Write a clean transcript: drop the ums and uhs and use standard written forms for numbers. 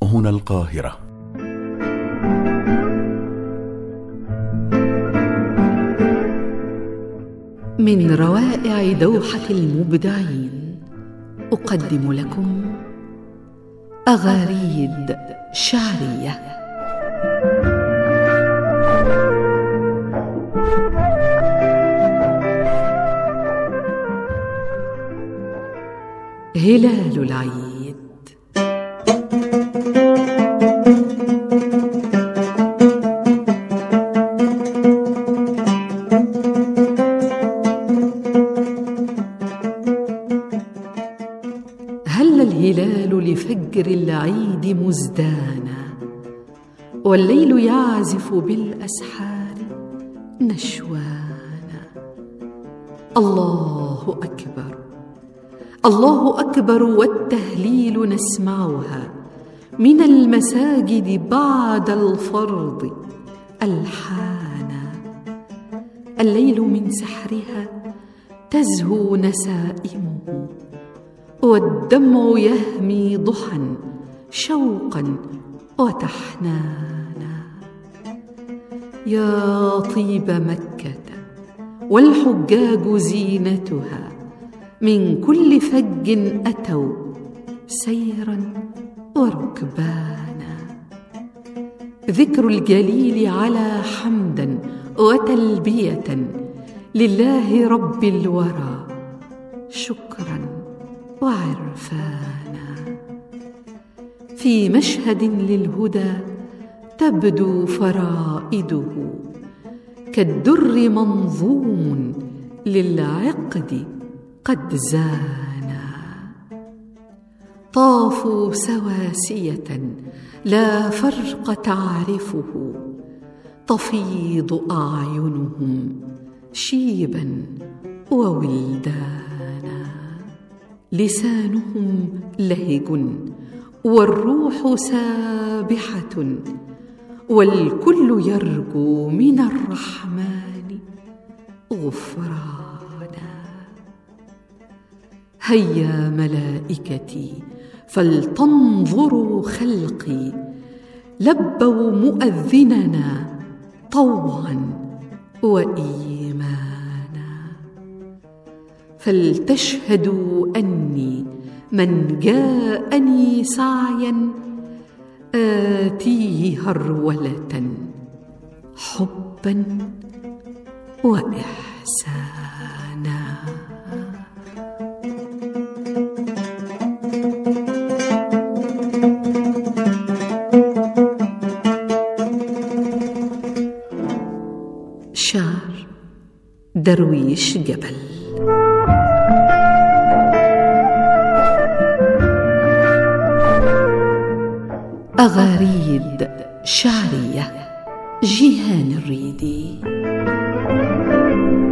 هنا القاهرة. من روائع دوحة المبدعين أقدم لكم أغاريد شعرية. هلال العيد. هل الهلال لفجر العيد مزدانا، والليل يعزف بالأسحار نشوانا. الله أكبر، الله أكبر، والتهليل نسمعها من المساجد بعد الفرض ألحانا. الليل من سحرها تزهو نسائمه، والدمع يهمي ضحى شوقا وتحنانا. يا طيب مكة والحجاج زينتها، من كل فج أتوا سيرا وركبانا. ذكر الجليل على حمدا وتلبية لله رب الورى، شكرا وعرفانا. في مشهد للهدى تبدو فرائده، كالدر منظوم للعقد قد زانا. طافوا سواسية لا فرق تعرفه، تفيض أعينهم شيبا وولدانا. لسانهم لهج والروح سابحة، والكل يرجو من الرحمن غفرانا. هيا ملائكتي فلتنظروا خلقي، لبوا مؤذننا طوعا وإيمانا. فلتشهدوا أني من جاءني سعيا آتيه هرولة حبا وإحسانا. شعر درويش جبل. أغاريد شعرية، جيهان الريدي.